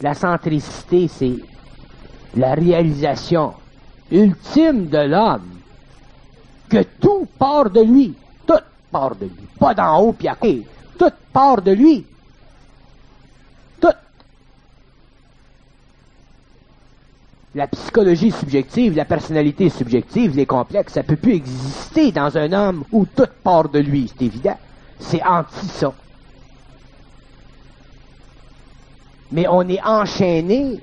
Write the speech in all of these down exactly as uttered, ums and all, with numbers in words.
La centricité, c'est la réalisation ultime de l'homme, que tout part de lui, tout part de lui, pas d'en haut puis à côté, tout part de lui, tout. La psychologie subjective, la personnalité subjective, les complexes, ça peut plus exister dans un homme où tout part de lui, c'est évident. C'est anti ça. Mais on est enchaîné,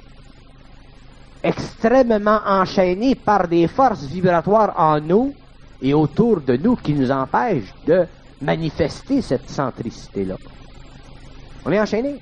extrêmement enchaîné par des forces vibratoires en nous et autour de nous qui nous empêchent de manifester cette centricité-là. On est enchaîné.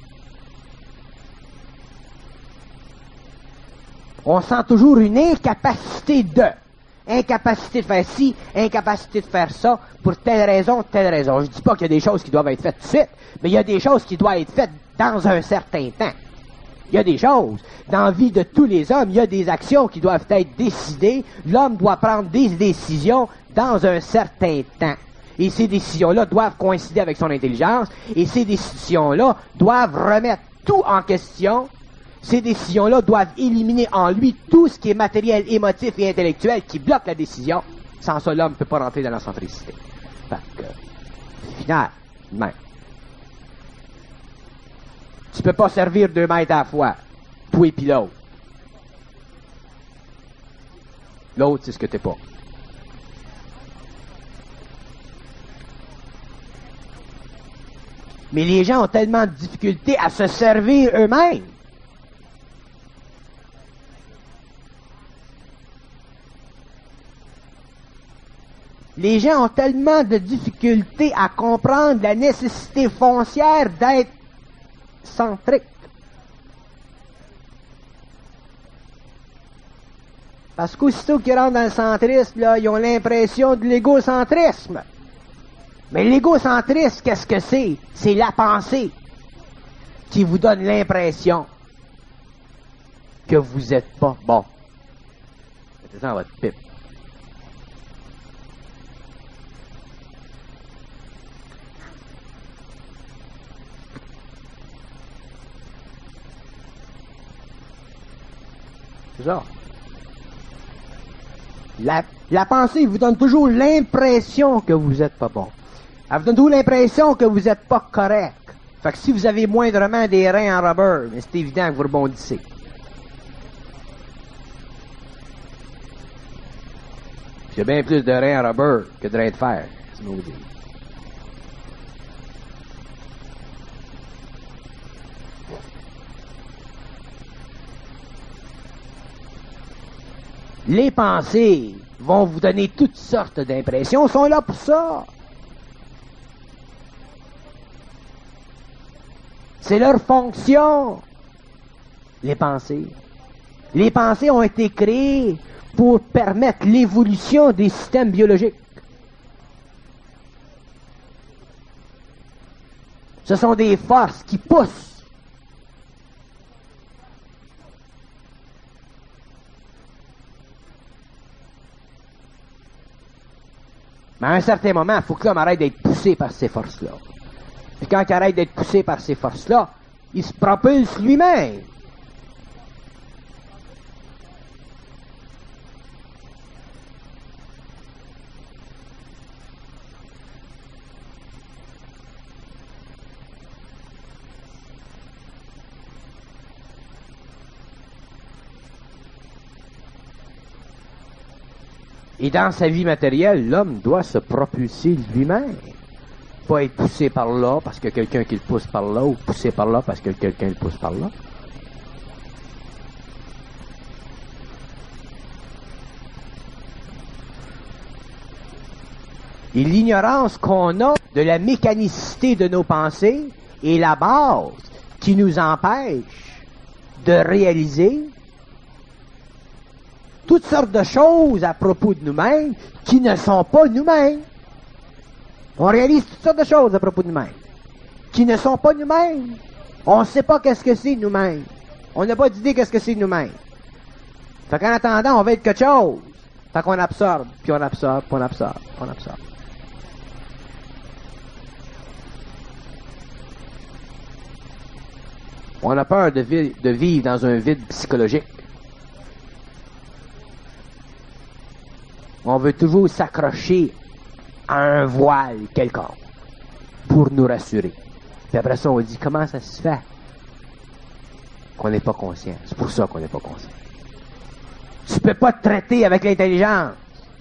On sent toujours une incapacité de. Incapacité de faire ci, incapacité de faire ça, pour telle raison, telle raison. Je dis pas qu'il y a des choses qui doivent être faites tout de suite, mais il y a des choses qui doivent être faites dans un certain temps. Il y a des choses. Dans la vie de tous les hommes, il y a des actions qui doivent être décidées. L'homme doit prendre des décisions dans un certain temps. Et ces décisions-là doivent coïncider avec son intelligence, et ces décisions-là doivent remettre tout en question. Ces décisions-là doivent éliminer en lui tout ce qui est matériel, émotif et intellectuel qui bloque la décision. Sans ça, l'homme ne peut pas rentrer dans la centricité. Fait que, final, même. Tu peux pas servir deux maîtres à la fois, toi et puis l'autre. L'autre, c'est ce que t'es pas. Mais les gens ont tellement de difficultés à se servir eux-mêmes. Les gens ont tellement de difficultés à comprendre la nécessité foncière d'être centrique. Parce qu'aussitôt qu'ils rentrent dans le centrisme, là, ils ont l'impression de l'égocentrisme. Mais l'égocentrisme, qu'est-ce que c'est? C'est la pensée qui vous donne l'impression que vous n'êtes pas bon. Mettez ça dans votre pipe. C'est ça. La, la pensée vous donne toujours l'impression que vous n'êtes pas bon. Elle vous donne toujours l'impression que vous n'êtes pas correct. Fait que si vous avez moindrement des reins en rubber, mais c'est évident que vous rebondissez. Il y a bien plus de reins en rubber que de reins de fer, c'est nous dire. Les pensées vont vous donner toutes sortes d'impressions, sont là pour ça. C'est leur fonction, les pensées. Les pensées ont été créées pour permettre l'évolution des systèmes biologiques. Ce sont des forces qui poussent. Mais à un certain moment, il faut que l'homme arrête d'être poussé par ces forces-là. Et quand il arrête d'être poussé par ces forces-là, il se propulse lui-même. Et dans sa vie matérielle, l'homme doit se propulser lui-même. Pas être poussé par là parce que quelqu'un qui le pousse par là, ou poussé par là parce que quelqu'un le pousse par là. Et l'ignorance qu'on a de la mécanicité de nos pensées est la base qui nous empêche de réaliser toutes sortes de choses à propos de nous-mêmes qui ne sont pas nous-mêmes. On réalise toutes sortes de choses à propos de nous-mêmes qui ne sont pas nous-mêmes. On ne sait pas qu'est-ce que c'est nous-mêmes. On n'a pas d'idée qu'est-ce que c'est nous-mêmes. Fait qu'en attendant, on va être quelque chose. Fait qu'on absorbe, puis on absorbe, puis on absorbe, puis on absorbe. On a peur de, vi de vivre dans un vide psychologique. On veut toujours s'accrocher à un voile quelconque pour nous rassurer. Puis après ça, on dit, comment ça se fait qu'on n'est pas conscient? C'est pour ça qu'on n'est pas conscient. Tu peux pas te traiter avec l'intelligence.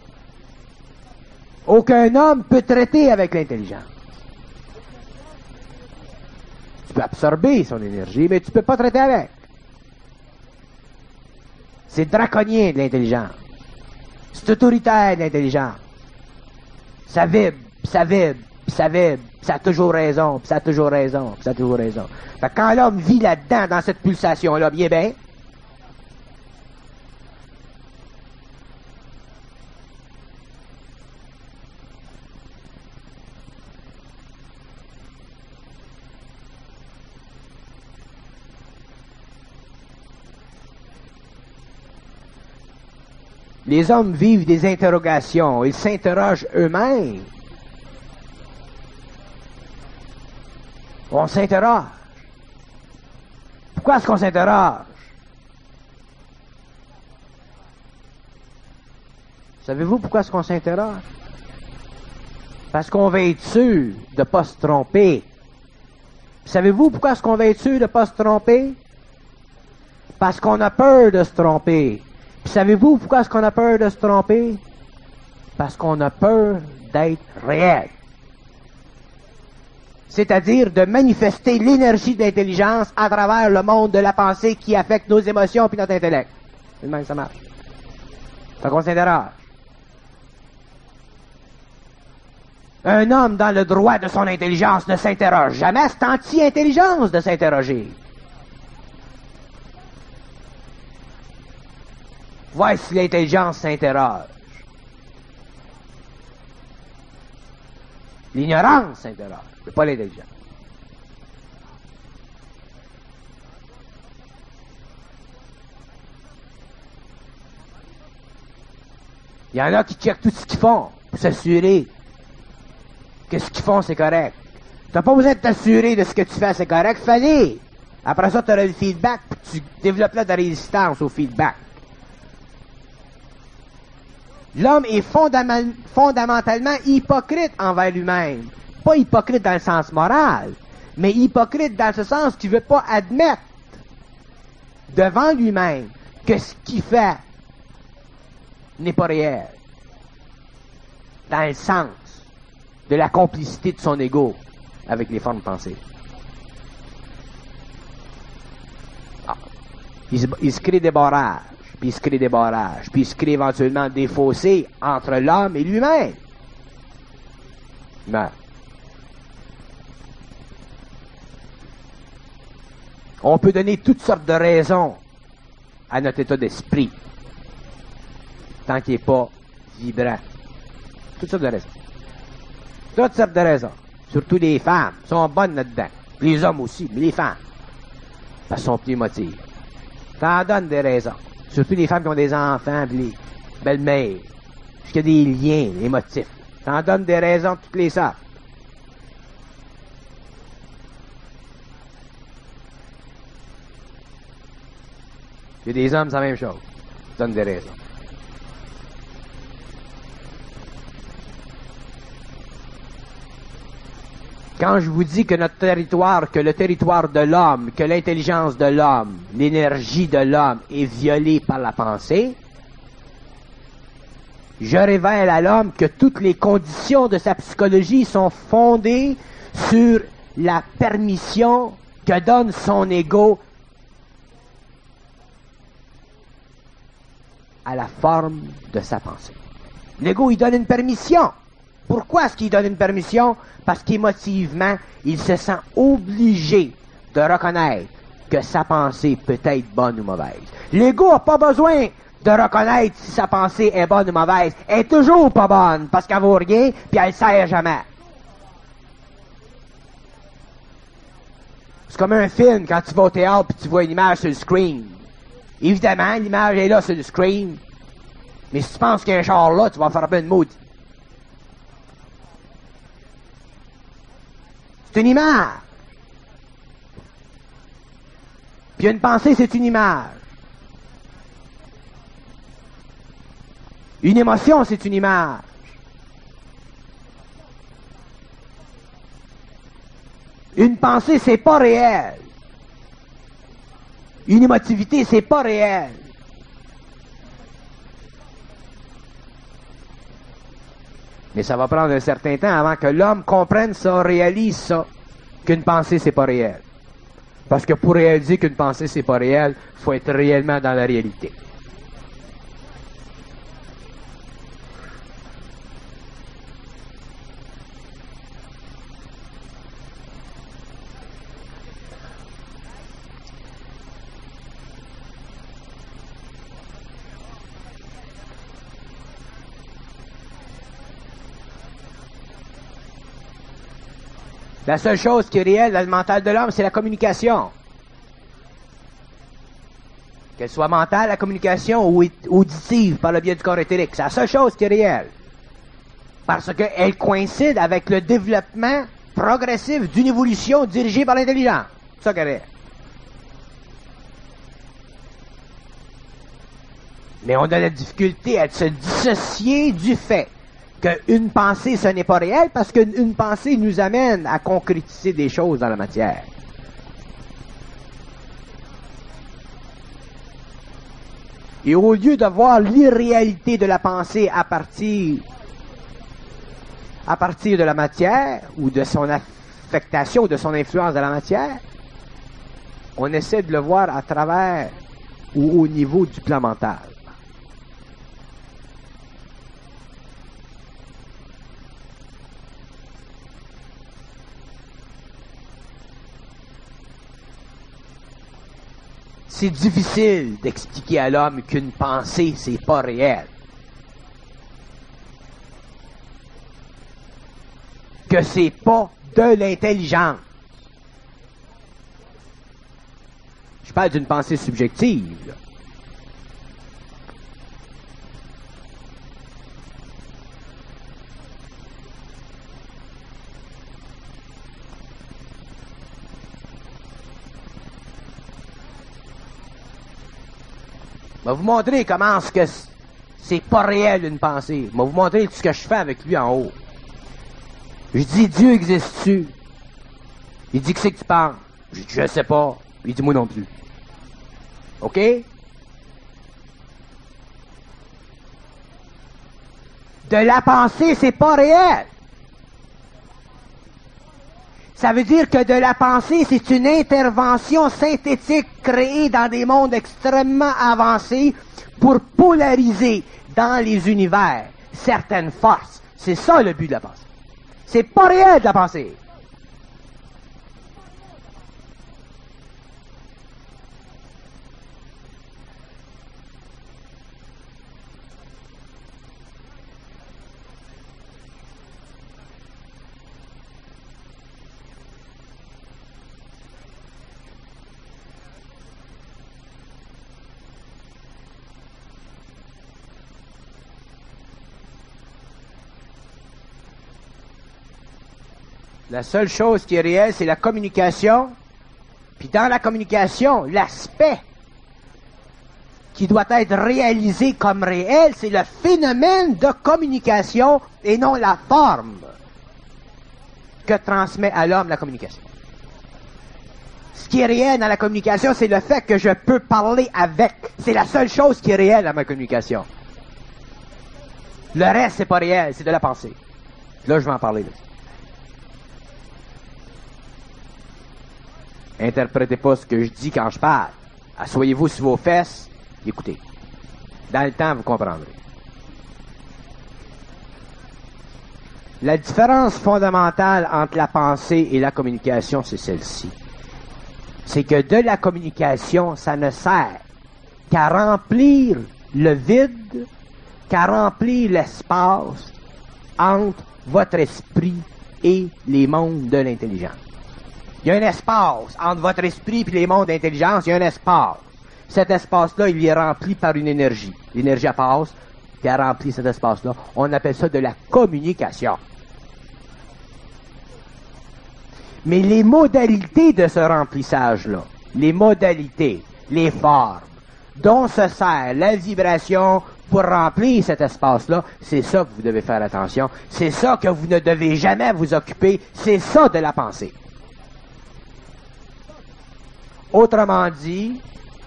Aucun homme peut traiter avec l'intelligence. Tu peux absorber son énergie, mais tu peux pas traiter avec. C'est draconien de l'intelligence. C'est autoritaire de l'intelligence. Ça vibre, ça vibre, ça vibre, ça a toujours raison, ça a toujours raison, ça a toujours raison. Fait que quand l'homme vit là-dedans, dans cette pulsation-là, bien bien, les hommes vivent des interrogations, ils s'interrogent eux-mêmes. On s'interroge. Pourquoi est-ce qu'on s'interroge? Savez-vous pourquoi est-ce qu'on s'interroge? Parce qu'on va être sûr de ne pas se tromper. Savez-vous pourquoi est-ce qu'on va être sûr de ne pas se tromper? Parce qu'on a peur de se tromper. Puis savez-vous pourquoi est-ce qu'on a peur de se tromper? Parce qu'on a peur d'être réel. C'est-à-dire de manifester l'énergie de l'intelligence à travers le monde de la pensée qui affecte nos émotions puis notre intellect. C'est le même que ça marche. Fait qu'on s'interroge. Un homme dans le droit de son intelligence ne s'interroge jamais. C'est anti-intelligence de s'interroger. Voici l'intelligence s'interroge. L'ignorance s'interroge, mais pas l'intelligence. Il y en a qui checkent tout ce qu'ils font pour s'assurer que ce qu'ils font c'est correct. Tu n'as pas besoin de t'assurer de ce que tu fais c'est correct, fais-le. Après ça, tu auras le feedback, puis tu développes là de la résistance au feedback. L'homme est fondam- fondamentalement hypocrite envers lui-même. Pas hypocrite dans le sens moral, mais hypocrite dans ce sens qu'il ne veut pas admettre devant lui-même que ce qu'il fait n'est pas réel. Dans le sens de la complicité de son ego avec les formes pensées. Ah. Il, se, il se crée des barrages. Puis il se crée des barrages, puis il se crée éventuellement des fossés entre l'homme et lui-même. Ben. On peut donner toutes sortes de raisons à notre état d'esprit, tant qu'il n'est pas vibrant. Toutes sortes de raisons. Toutes sortes de raisons. Surtout les femmes sont bonnes là-dedans. Les hommes aussi, mais les femmes. Parce qu'elles sont plus émotives. Ça en donne des raisons. Surtout les femmes qui ont des enfants, les belles-mères. Parce qu'il y a des liens émotifs. Ça en donne des raisons de toutes les sortes. Il y a des hommes, c'est la même chose. Ça donne des raisons. Quand je vous dis que notre territoire, que le territoire de l'homme, que l'intelligence de l'homme, l'énergie de l'homme est violée par la pensée, je révèle à l'homme que toutes les conditions de sa psychologie sont fondées sur la permission que donne son ego à la forme de sa pensée. L'ego, il donne une permission. Pourquoi est-ce qu'il donne une permission? Parce qu'émotivement, il se sent obligé de reconnaître que sa pensée peut être bonne ou mauvaise. L'ego n'a pas besoin de reconnaître si sa pensée est bonne ou mauvaise. Elle est toujours pas bonne parce qu'elle vaut rien puis elle ne sert jamais. C'est comme un film quand tu vas au théâtre puis tu vois une image sur le screen. Évidemment, l'image est là sur le screen. Mais si tu penses qu'il y a un char là, tu vas faire un peu de maudit. C'est une image. Puis une pensée, c'est une image. Une émotion, c'est une image. Une pensée, c'est pas réel. Une émotivité, c'est pas réel. Mais ça va prendre un certain temps avant que l'homme comprenne ça, réalise ça, qu'une pensée, c'est pas réel. Parce que pour réaliser qu'une pensée, c'est pas réel, il faut être réellement dans la réalité. La seule chose qui est réelle dans le mental de l'homme, c'est la communication. Qu'elle soit mentale, la communication, ou auditive par le biais du corps éthérique. C'est la seule chose qui est réelle. Parce qu'elle coïncide avec le développement progressif d'une évolution dirigée par l'intelligence. C'est ça qu'elle est. Mais on a la difficulté à se dissocier du fait qu'une pensée, ce n'est pas réel, parce qu'une pensée nous amène à concrétiser des choses dans la matière. Et au lieu de voir l'irréalité de la pensée à partir, à partir de la matière, ou de son affectation, ou de son influence dans la matière, on essaie de le voir à travers ou au niveau du plan mental. C'est difficile d'expliquer à l'homme qu'une pensée, c'est pas réel. Que c'est pas de l'intelligence. Je parle d'une pensée subjective, là. Je vais vous montrer comment est-ce que c'est pas réel une pensée. Je vais vous montrer ce que je fais avec lui en haut. Je dis, Dieu existe-tu? Il dit, que c'est que tu penses? Je dis, je sais pas. Il dit, moi non plus. OK? De la pensée, c'est pas réel. Ça veut dire que de la pensée, c'est une intervention synthétique créée dans des mondes extrêmement avancés pour polariser dans les univers certaines forces. C'est ça le but de la pensée. C'est pas réel de la pensée. La seule chose qui est réelle, c'est la communication. Puis dans la communication, l'aspect qui doit être réalisé comme réel, c'est le phénomène de communication et non la forme que transmet à l'homme la communication. Ce qui est réel dans la communication, c'est le fait que je peux parler avec. C'est la seule chose qui est réelle dans ma communication. Le reste, c'est pas réel, c'est de la pensée. Là, je vais en parler. Là. Interprétez pas ce que je dis quand je parle. Asseyez-vous sur vos fesses, écoutez. Dans le temps, vous comprendrez. La différence fondamentale entre la pensée et la communication, c'est celle-ci. C'est que de la communication, ça ne sert qu'à remplir le vide, qu'à remplir l'espace entre votre esprit et les mondes de l'intelligence. Il y a un espace entre votre esprit et les mondes d'intelligence, il y a un espace. Cet espace-là, il est rempli par une énergie. L'énergie passe, puis elle remplit cet espace-là. On appelle ça de la communication. Mais les modalités de ce remplissage-là, les modalités, les formes dont se sert la vibration pour remplir cet espace-là, c'est ça que vous devez faire attention. C'est ça que vous ne devez jamais vous occuper. C'est ça de la pensée. Autrement dit,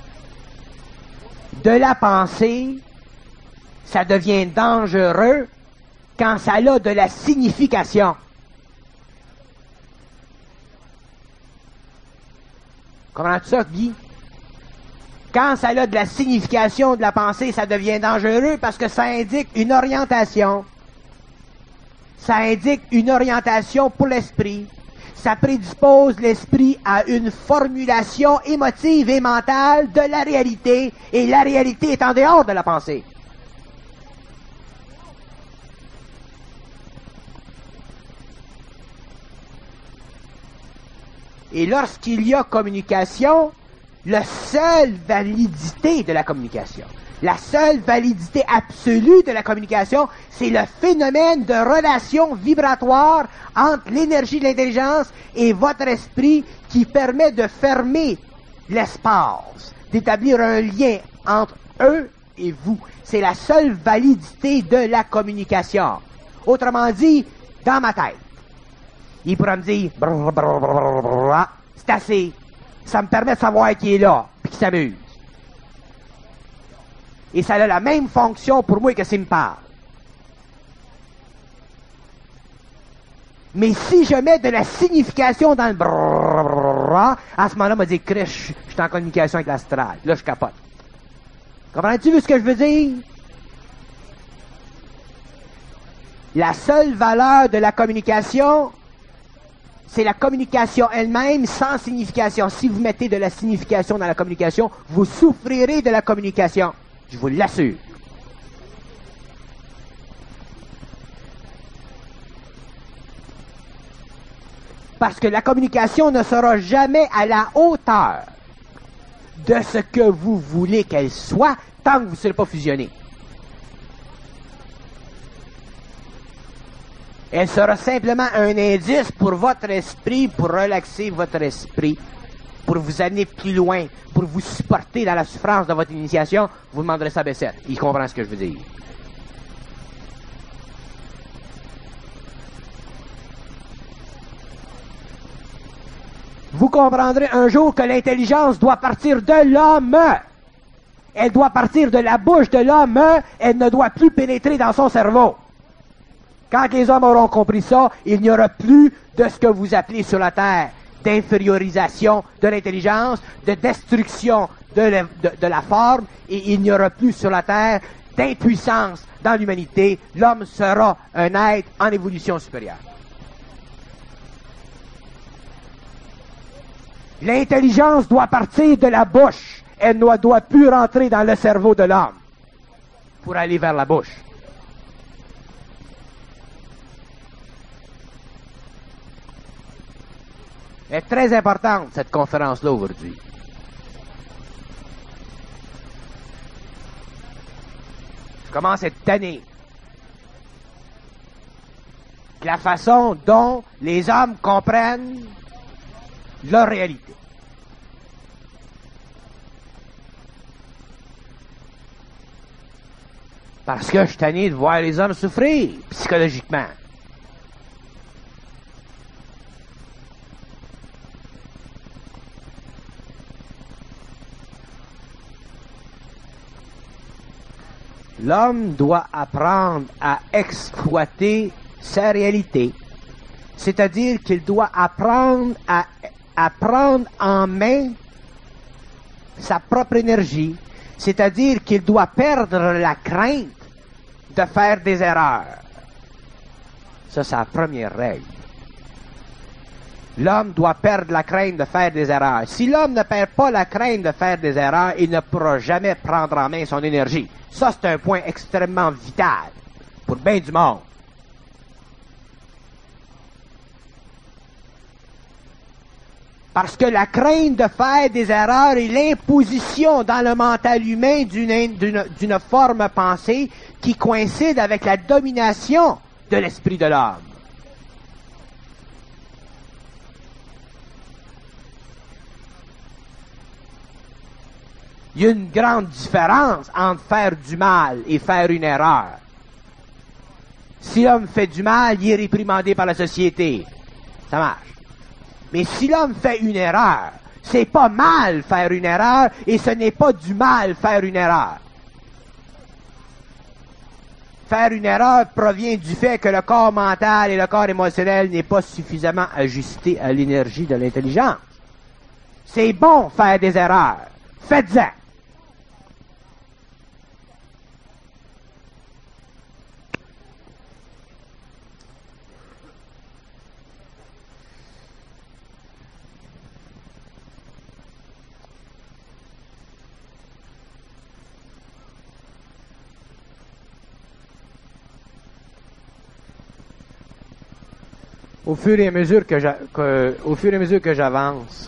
de la pensée, ça devient dangereux quand ça a de la signification. Comprends-tu ça, Guy? Quand ça a de la signification de la pensée, ça devient dangereux parce que ça indique une orientation. Ça indique une orientation pour l'esprit. Ça prédispose l'esprit à une formulation émotive et mentale de la réalité, et la réalité est en dehors de la pensée. Et lorsqu'il y a communication, la seule validité de la communication, la seule validité absolue de la communication, c'est le phénomène de relation vibratoire entre l'énergie de l'intelligence et votre esprit qui permet de fermer l'espace, d'établir un lien entre eux et vous. C'est la seule validité de la communication. Autrement dit, dans ma tête, il pourra me dire « c'est assez ». Ça me permet de savoir qui est là, puis qui s'amuse. Et ça a la même fonction pour moi que s'il me parle. Mais si je mets de la signification dans le brrrr, à ce moment-là, on m'a dit, Chris, je suis en communication avec l'astral. Là, je capote. Comprends-tu ce que je veux dire? La seule valeur de la communication, c'est la communication elle-même sans signification. Si vous mettez de la signification dans la communication, vous souffrirez de la communication. Je vous l'assure. Parce que la communication ne sera jamais à la hauteur de ce que vous voulez qu'elle soit tant que vous ne serez pas fusionné. Elle sera simplement un indice pour votre esprit, pour relaxer votre esprit, pour vous amener plus loin, pour vous supporter dans la souffrance de votre initiation. Vous demanderez ça à Bessette. Il comprend ce que je veux dire. Vous comprendrez un jour que l'intelligence doit partir de l'homme. Elle doit partir de la bouche de l'homme. Elle ne doit plus pénétrer dans son cerveau. Quand les hommes auront compris ça, il n'y aura plus de ce que vous appelez sur la Terre d'infériorisation de l'intelligence, de destruction de la, de, de la forme, et il n'y aura plus sur la Terre d'impuissance dans l'humanité. L'homme sera un être en évolution supérieure. L'intelligence doit partir de la bouche. Elle ne doit plus rentrer dans le cerveau de l'homme pour aller vers la bouche. Elle est très importante, cette conférence-là, aujourd'hui. Je commence à être tanné. La façon dont les hommes comprennent leur réalité. Parce que je suis tanné de voir les hommes souffrir psychologiquement. L'homme doit apprendre à exploiter sa réalité. C'est-à-dire qu'il doit apprendre à, à prendre en main sa propre énergie. C'est-à-dire qu'il doit perdre la crainte de faire des erreurs. Ça, c'est la première règle. L'homme doit perdre la crainte de faire des erreurs. Si l'homme ne perd pas la crainte de faire des erreurs, il ne pourra jamais prendre en main son énergie. Ça, c'est un point extrêmement vital pour bien du monde. Parce que la crainte de faire des erreurs est l'imposition dans le mental humain d'une, d'une, d'une forme pensée qui coïncide avec la domination de l'esprit de l'homme. Il y a une grande différence entre faire du mal et faire une erreur. Si l'homme fait du mal, il est réprimandé par la société. Ça marche. Mais si l'homme fait une erreur, c'est pas mal faire une erreur et ce n'est pas du mal faire une erreur. Faire une erreur provient du fait que le corps mental et le corps émotionnel n'est pas suffisamment ajusté à l'énergie de l'intelligence. C'est bon faire des erreurs. Faites-en. Au fur et à mesure que, j'a, que au fur et à mesure que j'avance,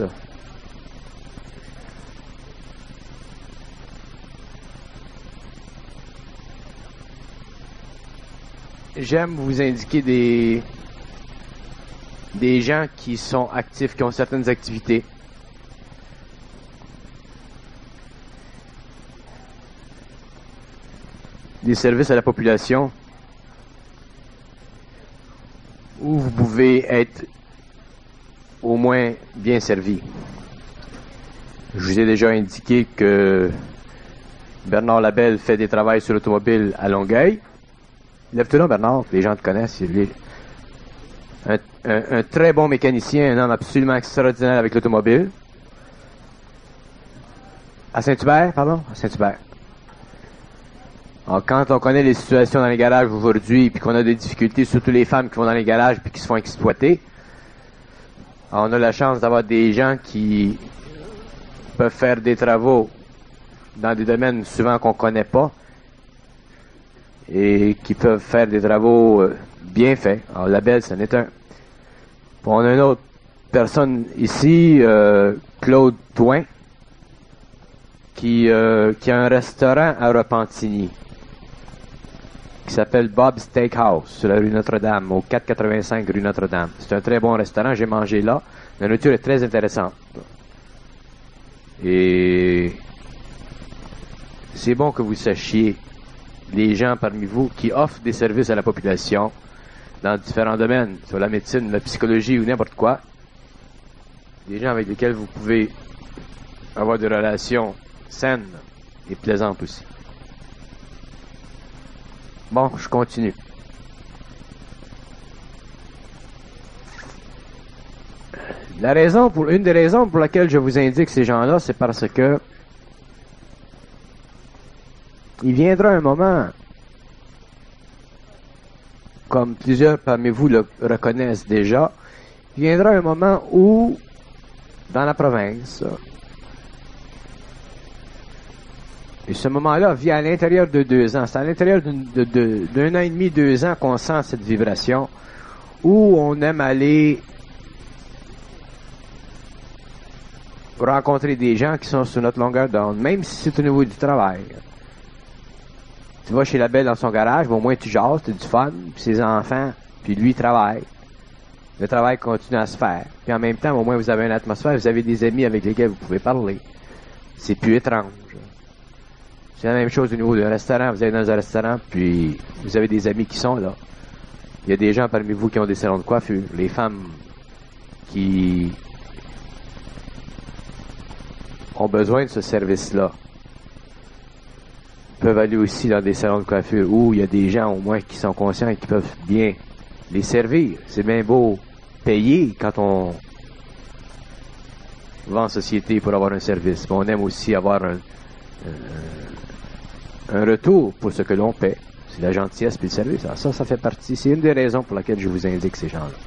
j'aime vous indiquer des des gens qui sont actifs, qui ont certaines activités. Des services à la population où vous pouvez être au moins bien servi. Je vous ai déjà indiqué que Bernard Labelle fait des travaux sur l'automobile à Longueuil. Lève-toi là, Bernard, les gens te connaissent. Il est un, un, un très bon mécanicien, un homme absolument extraordinaire avec l'automobile. À Saint-Hubert, pardon? À Saint-Hubert. Alors, quand on connaît les situations dans les garages aujourd'hui, puis qu'on a des difficultés, surtout les femmes qui vont dans les garages puis qui se font exploiter, on a la chance d'avoir des gens qui peuvent faire des travaux dans des domaines souvent qu'on connaît pas et qui peuvent faire des travaux bien faits. Alors, Labelle, c'en est un. Puis on a une autre personne ici, euh, Claude Touin, qui, euh, qui a un restaurant à Repentigny, qui s'appelle Bob's Steakhouse, sur la rue Notre-Dame, au quatre cent quatre-vingt-cinq rue Notre-Dame. C'est un très bon restaurant, j'ai mangé là. La nourriture est très intéressante. Et c'est bon que vous sachiez, les gens parmi vous qui offrent des services à la population dans différents domaines, sur la médecine, la psychologie ou n'importe quoi, des gens avec lesquels vous pouvez avoir des relations saines et plaisantes aussi. Bon, je continue. La raison pour, une des raisons pour laquelle je vous indique ces gens-là, c'est parce que il viendra un moment, comme plusieurs parmi vous le reconnaissent déjà, il viendra un moment où, dans la province, et ce moment-là vient à l'intérieur de deux ans. C'est à l'intérieur d'un, de, de, d'un an et demi, deux ans qu'on sent cette vibration où on aime aller rencontrer des gens qui sont sur notre longueur d'onde, même si c'est au niveau du travail. Tu vas chez Labelle dans son garage, au moins tu jases, tu as du fun, puis ses enfants, puis lui il travaille. Le travail continue à se faire. Puis en même temps, au moins vous avez une atmosphère, vous avez des amis avec lesquels vous pouvez parler. C'est plus étrange. C'est la même chose au niveau d'un restaurant. Vous allez dans un restaurant, puis vous avez des amis qui sont là. Il y a des gens parmi vous qui ont des salons de coiffure. Les femmes qui ont besoin de ce service-là peuvent aller aussi dans des salons de coiffure où il y a des gens au moins qui sont conscients et qui peuvent bien les servir. C'est bien beau payer quand on va en société pour avoir un service. Mais on aime aussi avoir un, un, un retour pour ce que l'on paie. C'est la gentillesse puis le service. Alors ça, ça fait partie. C'est une des raisons pour laquelle je vous indique ces gens-là.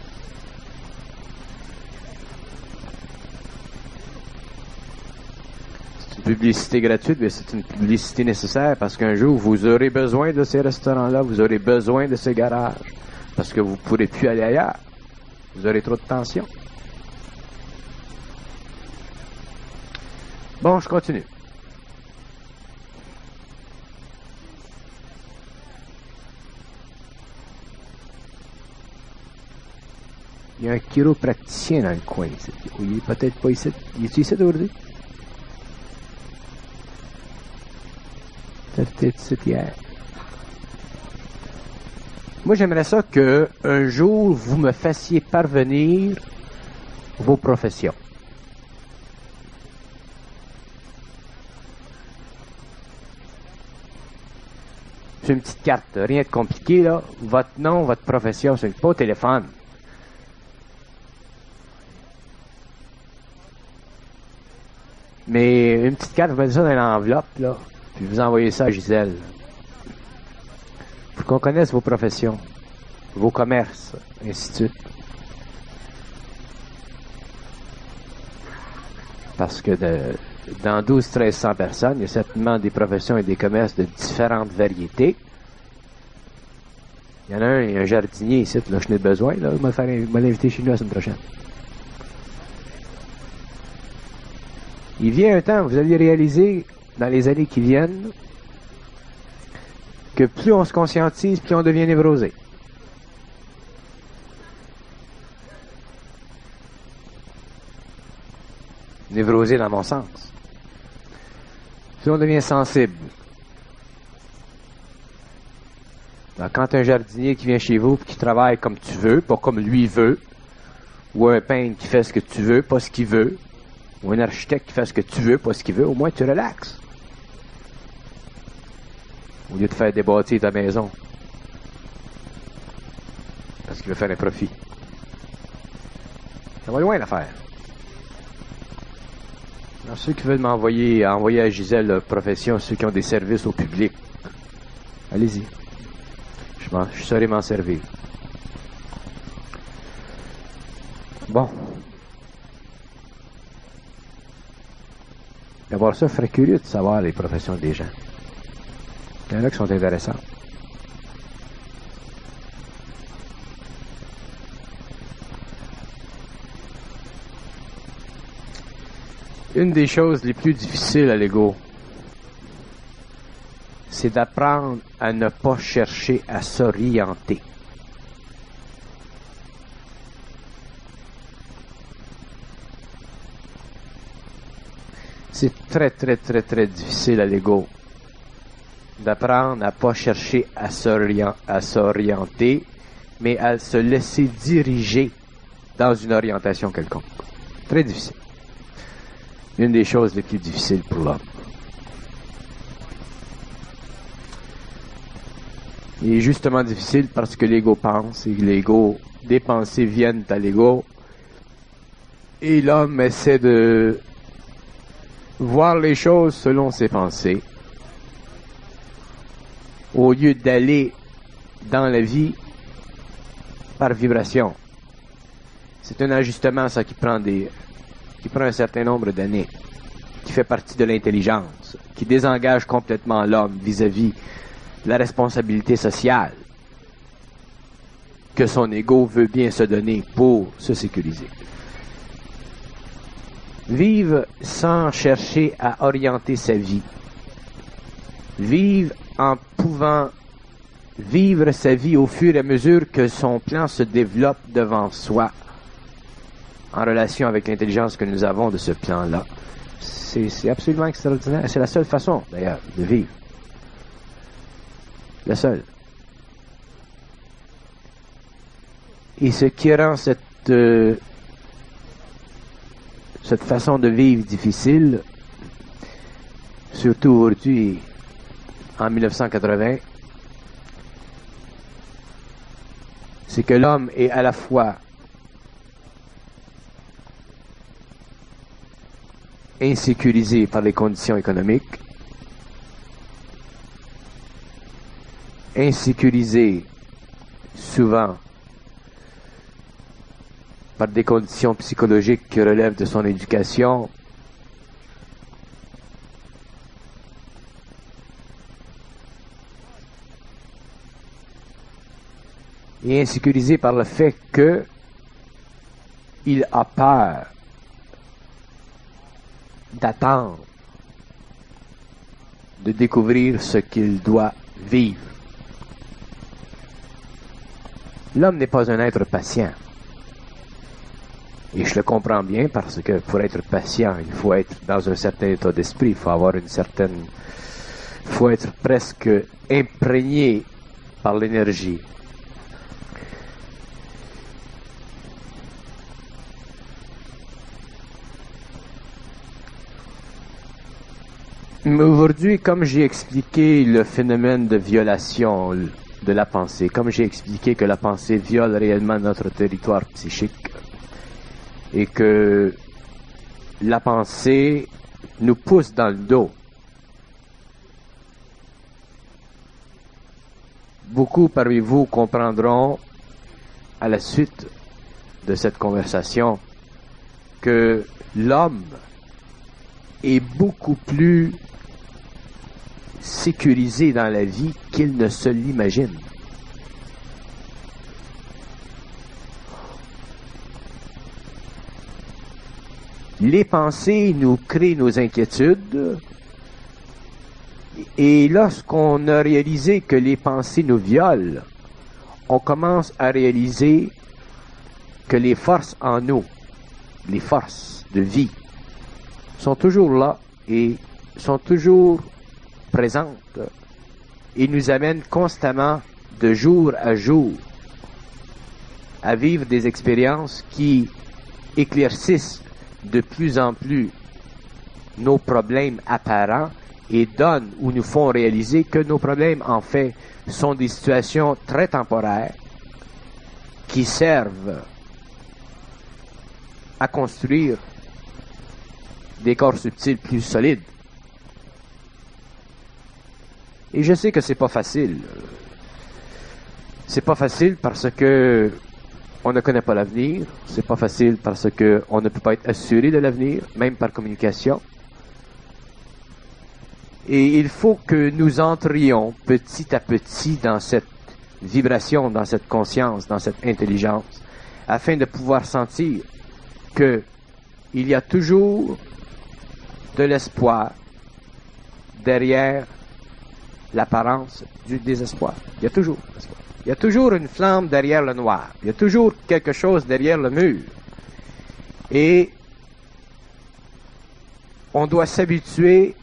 Publicité gratuite, mais c'est une publicité nécessaire parce qu'un jour, vous aurez besoin de ces restaurants-là, vous aurez besoin de ces garages parce que vous ne pourrez plus aller ailleurs. Vous aurez trop de tension. Bon, je continue. Il y a un chiropraticien dans le coin ici. Il est peut-être pas ici. Il est ici aujourd'hui? C'était hier. Moi, j'aimerais ça que un jour, vous me fassiez parvenir vos professions. C'est une petite carte, rien de compliqué, là. Votre nom, votre profession, c'est pas au téléphone. Mais une petite carte, vous mettez ça dans l'enveloppe, là, puis vous envoyez ça à Gisèle. Pour qu'on connaisse vos professions, vos commerces, ainsi de suite. Parce que de, dans douze à treize cents personnes, il y a certainement des professions et des commerces de différentes variétés. Il y en a un, il y a un jardinier ici, là, je n'ai besoin, là, il m'a l'invité chez nous la semaine prochaine. Il vient un temps, vous allez réaliser, dans les années qui viennent, que plus on se conscientise, plus on devient névrosé. Névrosé dans mon sens. Plus on devient sensible. Donc, quand un jardinier qui vient chez vous et qui travaille comme tu veux, pas comme lui veut, ou un peintre qui fait ce que tu veux, pas ce qu'il veut, ou un architecte qui fait ce que tu veux, pas ce qu'il veut, au moins tu relaxes. Au lieu de faire débâtir ta maison. Parce qu'il veut faire un profit. Ça va loin l'affaire. Alors, ceux qui veulent m'envoyer, envoyer à Gisèle leur profession, ceux qui ont des services au public, allez-y. Je, je saurai m'en servir. Bon. D'abord ça, je serais curieux de savoir les professions des gens. Il y en a qui sont intéressants. Une des choses les plus difficiles à l'ego, c'est d'apprendre à ne pas chercher à s'orienter. C'est très, très, très, très difficile à l'ego d'apprendre à ne pas chercher à s'orienter, mais à se laisser diriger dans une orientation quelconque. Très difficile. Une des choses les plus difficiles pour l'homme. Il est justement difficile parce que l'ego pense et l'ego, des pensées viennent à l'ego et l'homme essaie de voir les choses selon ses pensées au lieu d'aller dans la vie par vibration. C'est un ajustement, ça, qui prend des, qui prend un certain nombre d'années, qui fait partie de l'intelligence, qui désengage complètement l'homme vis-à-vis de la responsabilité sociale que son ego veut bien se donner pour se sécuriser. Vivre sans chercher à orienter sa vie. Vivre en pouvant vivre sa vie au fur et à mesure que son plan se développe devant soi, en relation avec l'intelligence que nous avons de ce plan-là. C'est, c'est absolument extraordinaire. C'est la seule façon, d'ailleurs, de vivre. La seule. Et ce qui rend cette, euh, cette façon de vivre difficile, surtout aujourd'hui, en mille neuf cent quatre-vingts, c'est que l'homme est à la fois insécurisé par les conditions économiques, insécurisé souvent par des conditions psychologiques qui relèvent de son éducation, et insécurisé par le fait que il a peur d'attendre de découvrir ce qu'il doit vivre. L'homme n'est pas un être patient. Et je le comprends bien parce que pour être patient, il faut être dans un certain état d'esprit, il faut avoir une certaine Il faut être presque imprégné par l'énergie. Mais aujourd'hui, comme j'ai expliqué le phénomène de violation de la pensée, comme j'ai expliqué que la pensée viole réellement notre territoire psychique et que la pensée nous pousse dans le dos, beaucoup parmi vous comprendront à la suite de cette conversation que l'homme est beaucoup plus sécurisé dans la vie qu'il ne se l'imagine. Les pensées nous créent nos inquiétudes et lorsqu'on a réalisé que les pensées nous violent, on commence à réaliser que les forces en nous, les forces de vie, sont toujours là et sont toujours présentes et nous amènent constamment de jour à jour à vivre des expériences qui éclaircissent de plus en plus nos problèmes apparents et donnent ou nous font réaliser que nos problèmes en fait sont des situations très temporaires qui servent à construire des corps subtils plus solides. Et je sais que c'est pas facile. C'est pas facile parce que on ne connaît pas l'avenir. C'est pas facile parce que on ne peut pas être assuré de l'avenir, même par communication. Et il faut que nous entrions petit à petit dans cette vibration, dans cette conscience, dans cette intelligence, afin de pouvoir sentir que il y a toujours de l'espoir derrière l'apparence du désespoir. Il y a toujours l'espoir. Il y a toujours une flamme derrière le noir. Il y a toujours quelque chose derrière le mur. Et on doit s'habituer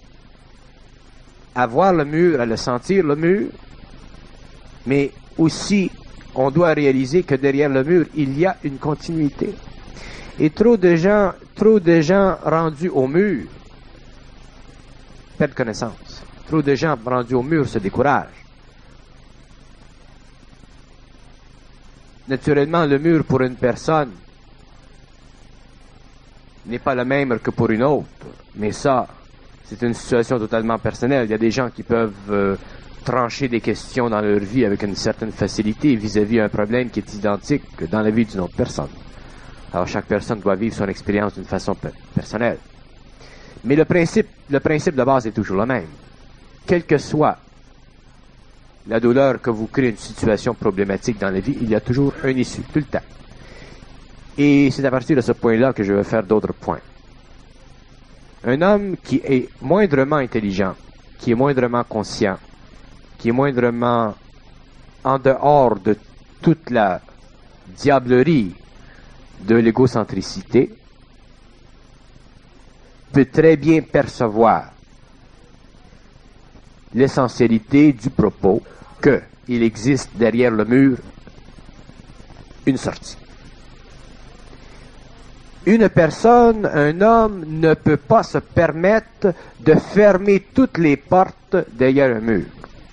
à voir le mur, à le sentir le mur, mais aussi on doit réaliser que derrière le mur, il y a une continuité. Et trop de gens, trop de gens rendus au mur perdent connaissance. Trop de gens rendus au mur se découragent. Naturellement, le mur pour une personne n'est pas le même que pour une autre. Mais ça, c'est une situation totalement personnelle. Il y a des gens qui peuvent euh, trancher des questions dans leur vie avec une certaine facilité vis-à-vis d'un problème qui est identique dans la vie d'une autre personne. Alors chaque personne doit vivre son expérience d'une façon pe- personnelle. Mais le principe, le principe de base est toujours le même. Quelle que soit la douleur que vous crée une situation problématique dans la vie, il y a toujours un issue, tout le temps. Et c'est à partir de ce point-là que je vais faire d'autres points. Un homme qui est moindrement intelligent, qui est moindrement conscient, qui est moindrement en dehors de toute la diablerie de l'égocentricité, peut très bien percevoir l'essentialité du propos qu'il existe derrière le mur une sortie. Une personne, un homme, ne peut pas se permettre de fermer toutes les portes derrière un mur.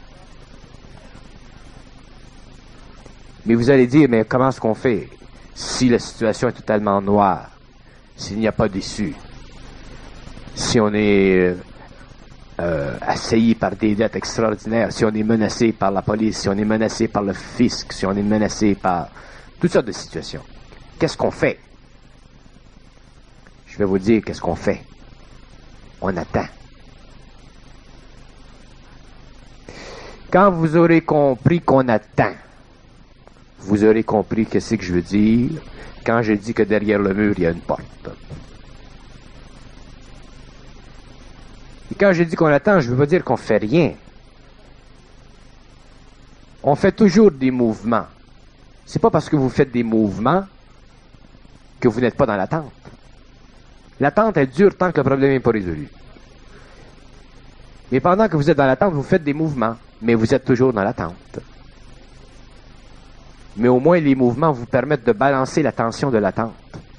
Mais vous allez dire, mais comment est-ce qu'on fait si la situation est totalement noire, s'il n'y a pas d'issue, si on est euh, assailli par des dettes extraordinaires, si on est menacé par la police, si on est menacé par le fisc, si on est menacé par toutes sortes de situations. Qu'est-ce qu'on fait? Je vais vous dire qu'est-ce qu'on fait. On attend. Quand vous aurez compris qu'on attend, vous aurez compris qu'est-ce que je veux dire quand je dis que derrière le mur, il y a une porte. Et quand je dis qu'on attend, je ne veux pas dire qu'on fait rien. On fait toujours des mouvements. C'est pas parce que vous faites des mouvements que vous n'êtes pas dans l'attente. L'attente, elle dure tant que le problème n'est pas résolu. Mais pendant que vous êtes dans l'attente, vous faites des mouvements, mais vous êtes toujours dans l'attente. Mais au moins, les mouvements vous permettent de balancer la tension de l'attente.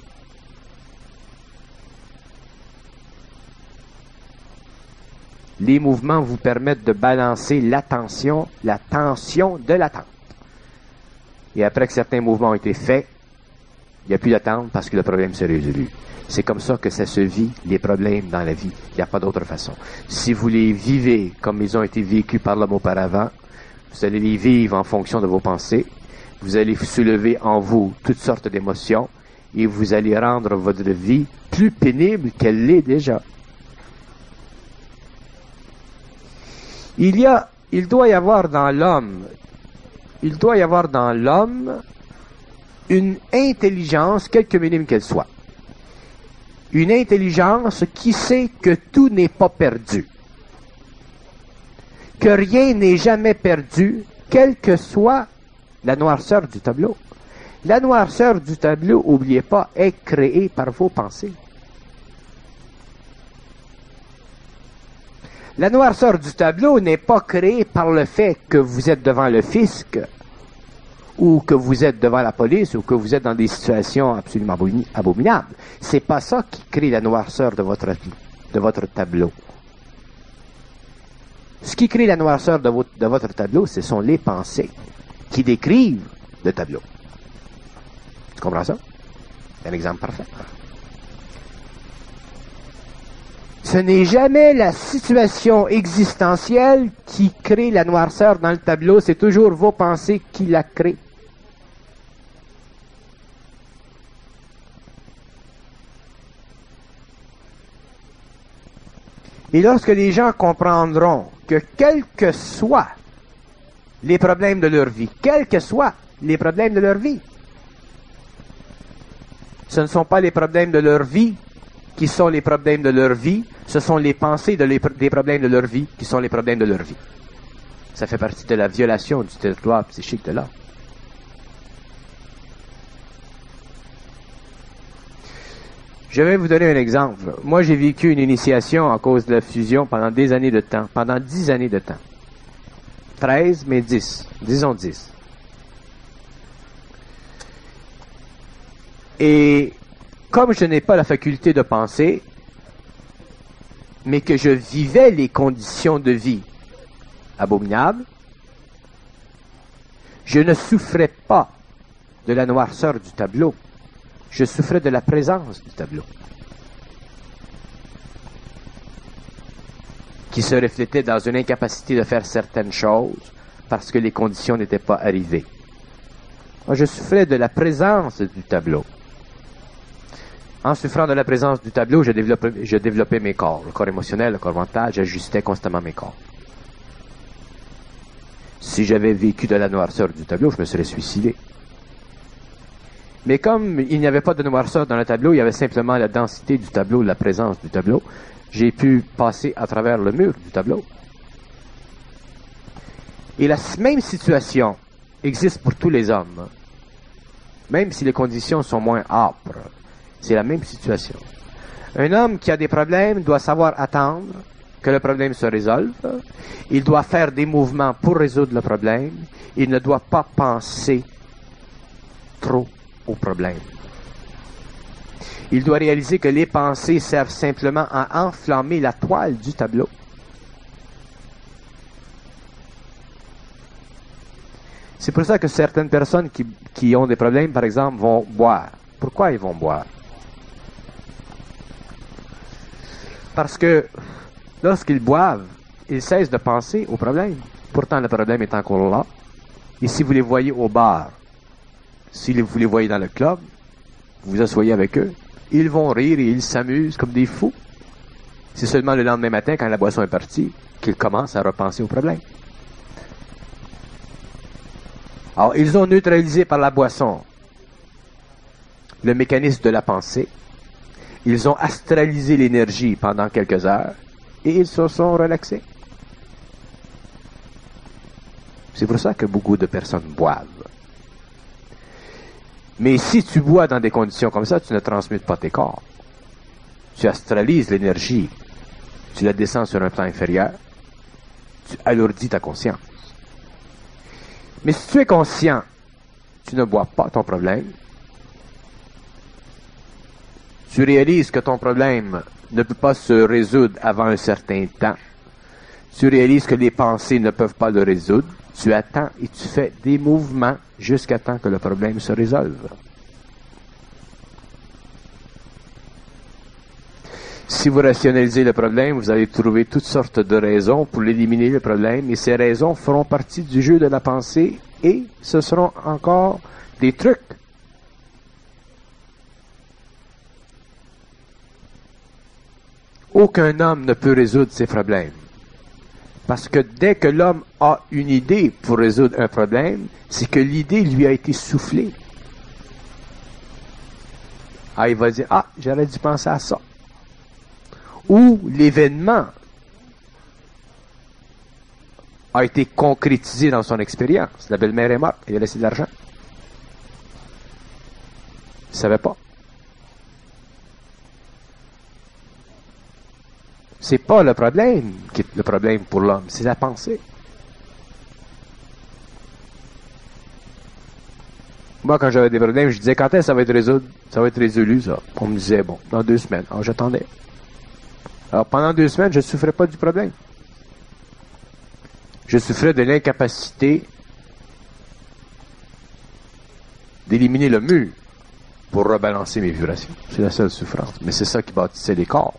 Les mouvements vous permettent de balancer l'attention, la tension de l'attente. Et après que certains mouvements ont été faits, il n'y a plus d'attente parce que le problème s'est résolu. C'est comme ça que ça se vit, les problèmes dans la vie. Il n'y a pas d'autre façon. Si vous les vivez comme ils ont été vécus par l'homme auparavant, vous allez les vivre en fonction de vos pensées. Vous allez soulever en vous toutes sortes d'émotions et vous allez rendre votre vie plus pénible qu'elle l'est déjà. Il y a, il doit y avoir dans l'homme, il doit y avoir dans l'homme une intelligence, quelque minime qu'elle soit. Une intelligence qui sait que tout n'est pas perdu. Que rien n'est jamais perdu, quelle que soit la noirceur du tableau. La noirceur du tableau, n'oubliez pas, est créée par vos pensées. La noirceur du tableau n'est pas créée par le fait que vous êtes devant le fisc, ou que vous êtes devant la police, ou que vous êtes dans des situations absolument abominables. C'est pas ça qui crée la noirceur de votre, de votre tableau. Ce qui crée la noirceur de votre, de votre tableau, ce sont les pensées qui décrivent le tableau. Tu comprends ça? C'est un exemple parfait. Ce n'est jamais la situation existentielle qui crée la noirceur dans le tableau, c'est toujours vos pensées qui la créent. Et lorsque les gens comprendront que quels que soient les problèmes de leur vie, quels que soient les problèmes de leur vie, ce ne sont pas les problèmes de leur vie qui sont les problèmes de leur vie, ce sont les pensées de les, des problèmes de leur vie qui sont les problèmes de leur vie. Ça fait partie de la violation du territoire psychique de l'homme. Je vais vous donner un exemple. Moi, j'ai vécu une initiation à cause de la fusion pendant des années de temps, pendant dix années de temps. treize, mais dix. Disons dix. Et comme je n'ai pas la faculté de penser, mais que je vivais les conditions de vie abominables, je ne souffrais pas de la noirceur du tableau, je souffrais de la présence du tableau, qui se reflétait dans une incapacité de faire certaines choses parce que les conditions n'étaient pas arrivées. Moi, je souffrais de la présence du tableau. En souffrant de la présence du tableau, je développais, je développais mes corps, le corps émotionnel, le corps mental, j'ajustais constamment mes corps. Si j'avais vécu de la noirceur du tableau, je me serais suicidé. Mais comme il n'y avait pas de noirceur dans le tableau, il y avait simplement la densité du tableau, la présence du tableau, j'ai pu passer à travers le mur du tableau. Et la même situation existe pour tous les hommes, même si les conditions sont moins âpres. C'est la même situation. Un homme qui a des problèmes doit savoir attendre que le problème se résolve. Il doit faire des mouvements pour résoudre le problème. Il ne doit pas penser trop au problème. Il doit réaliser que les pensées servent simplement à enflammer la toile du tableau. C'est pour ça que certaines personnes qui, qui ont des problèmes, par exemple, vont boire. Pourquoi ils vont boire? Parce que lorsqu'ils boivent, ils cessent de penser au problème. Pourtant, le problème est encore là. Et si vous les voyez au bar, si vous les voyez dans le club, vous vous asseyez avec eux, ils vont rire et ils s'amusent comme des fous. C'est seulement le lendemain matin, quand la boisson est partie, qu'ils commencent à repenser au problème. Alors, ils ont neutralisé par la boisson le mécanisme de la pensée. Ils ont astralisé l'énergie pendant quelques heures et ils se sont relaxés. C'est pour ça que beaucoup de personnes boivent. Mais si tu bois dans des conditions comme ça, tu ne transmutes pas tes corps. Tu astralises l'énergie. Tu la descends sur un plan inférieur tu alourdis ta conscience. Mais si tu es conscient, tu ne vois pas ton problème, tu réalises que ton problème ne peut pas se résoudre avant un certain temps, tu réalises que les pensées ne peuvent pas le résoudre, tu attends et tu fais des mouvements jusqu'à temps que le problème se résolve. Si vous rationalisez le problème, vous allez trouver toutes sortes de raisons pour éliminer le problème, et ces raisons feront partie du jeu de la pensée, et ce seront encore des trucs. Aucun homme ne peut résoudre ses problèmes. Parce que dès que l'homme a une idée pour résoudre un problème, c'est que l'idée lui a été soufflée. Ah, il va dire, ah, j'aurais dû penser à ça. Ou l'événement a été concrétisé dans son expérience. La belle-mère est morte, elle a laissé de l'argent. Il ne savait pas. C'est pas le problème qui est le problème pour l'homme, c'est la pensée. Moi, quand j'avais des problèmes, je disais, quand est-ce que ça va être résolu? Ça va être résolu, ça. On me disait, bon, dans deux semaines. Alors, j'attendais. Alors, pendant deux semaines, je ne souffrais pas du problème. Je souffrais de l'incapacité d'éliminer le mur pour rebalancer mes vibrations. C'est la seule souffrance. Mais c'est ça qui bâtissait les corps.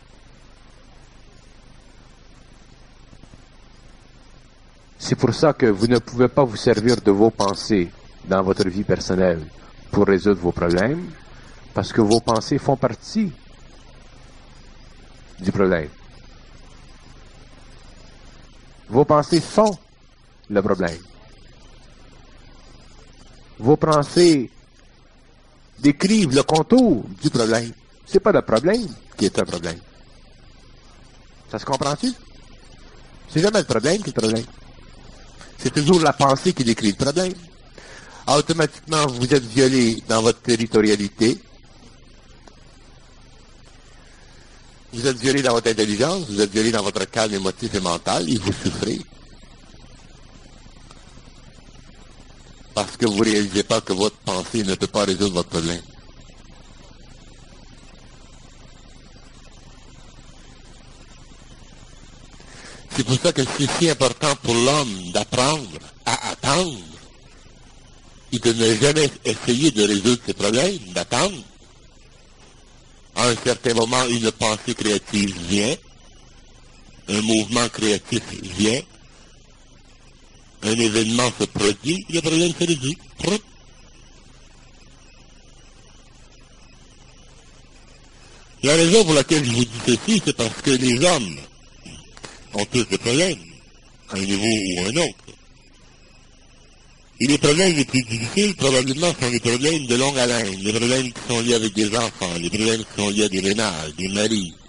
C'est pour ça que vous ne pouvez pas vous servir de vos pensées dans votre vie personnelle pour résoudre vos problèmes, parce que vos pensées font partie du problème. Vos pensées sont le problème. Vos pensées décrivent le contour du problème. C'est pas le problème qui est un problème. Ça se comprend-tu? C'est jamais le problème qui est le problème. C'est toujours la pensée qui décrit le problème. Automatiquement, vous êtes violé dans votre territorialité. Vous êtes violé dans votre intelligence, vous êtes violé dans votre calme émotif et mental, et vous souffrez. Parce que vous ne réalisez pas que votre pensée ne peut pas résoudre votre problème. C'est pour ça que c'est si important pour l'homme d'apprendre à attendre et de ne jamais essayer de résoudre ses problèmes, d'attendre. À un certain moment, une pensée créative vient, un mouvement créatif vient, un événement se produit, le problème se résout. La raison pour laquelle je vous dis ceci, c'est parce que les hommes ont tous des problèmes, à un niveau ou à un autre. Et les problèmes les plus difficiles, probablement, sont les problèmes de longue haleine, les problèmes qui sont liés avec des enfants, les problèmes qui sont liés à des ménages, des maris,